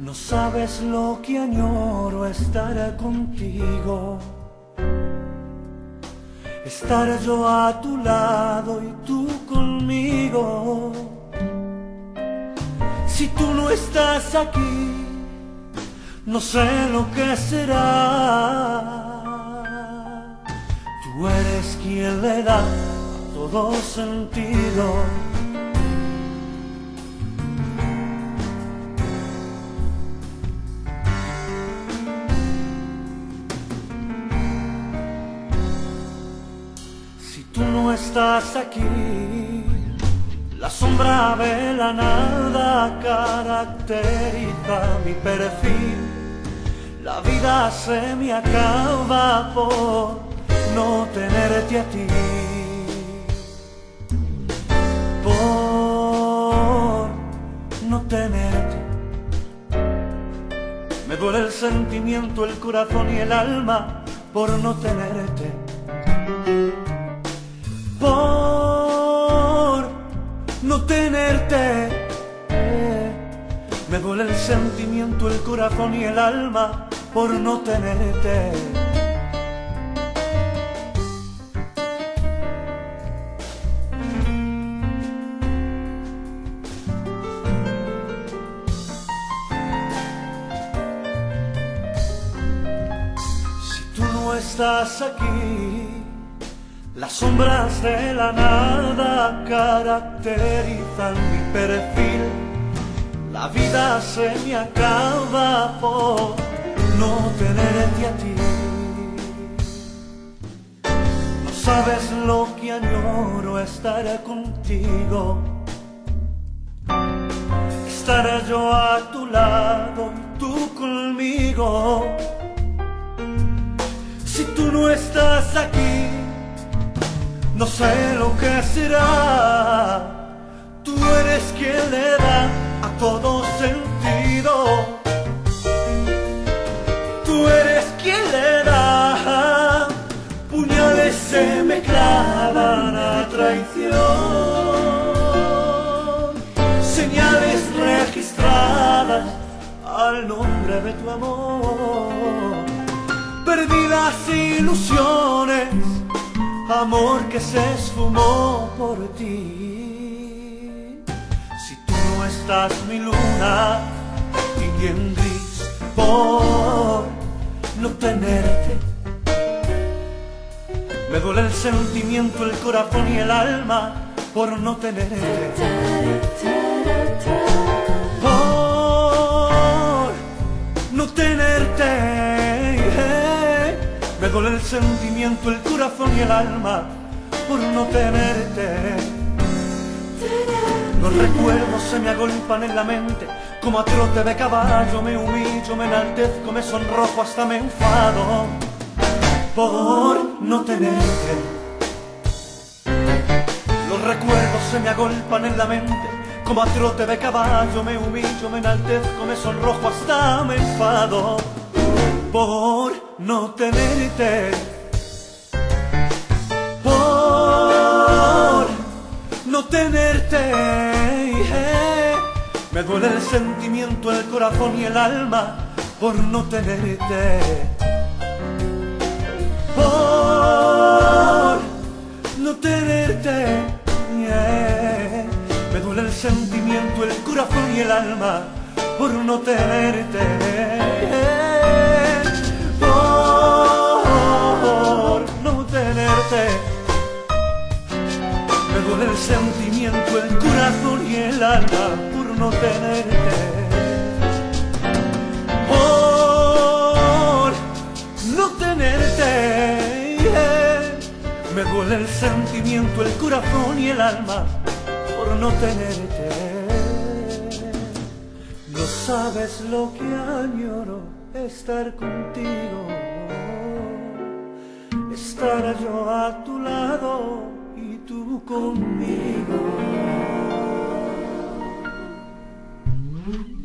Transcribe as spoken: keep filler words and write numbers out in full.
No sabes lo que añoro, estar contigo, estar yo a tu lado y tú conmigo. Si tú no estás aquí, no sé lo que será. Tú eres quien le da a todo sentido. Si tú no estás aquí, la sombra de la nada caracteriza mi perfil. La vida se me acaba por no tenerte a ti, por no tenerte. Me duele el sentimiento, el corazón y el alma por no tenerte, por no tenerte. Me duele el sentimiento, el corazón y el alma por no tenerte. Si tú no estás aquí, las sombras de la nada caracterizan mi perfil. La vida se me acaba por no tenerte a ti. No sabes lo que añoro, estar contigo, estar yo a tu lado y tú conmigo. Si tú no estás aquí, no sé lo que será. Tú eres quien le da a todo sentido. Tú eres quien le da. Puñales se me clavan a traición, señales registradas al nombre de tu amor. Perdidas ilusiones, amor que se esfumó por ti. Si tú no estás, mi luna, y en gris por no tenerte. Me duele el sentimiento, el corazón y el alma por no tenerte, por no tenerte. Me duele el sentimiento, el corazón y el alma por no tenerte. Los recuerdos se me agolpan en la mente, como a trote de caballo me humillo, me enaltezco, me sonrojo, hasta me enfado por no tenerte. Los recuerdos se me agolpan en la mente, como a trote de caballo me humillo, me enaltezco, me sonrojo, hasta me enfado por no tenerte, por no tenerte. Me duele el sentimiento, el corazón y el alma por no tenerte, por no tenerte. Me duele el sentimiento, el corazón y el alma por no tenerte, por no tenerte. Me duele el sentimiento, el corazón y el alma por no tenerte, por no tenerte. Me duele el sentimiento, el corazón y el alma por no tenerte. No sabes lo que añoro, estar contigo, estar yo a tu lado y tú conmigo.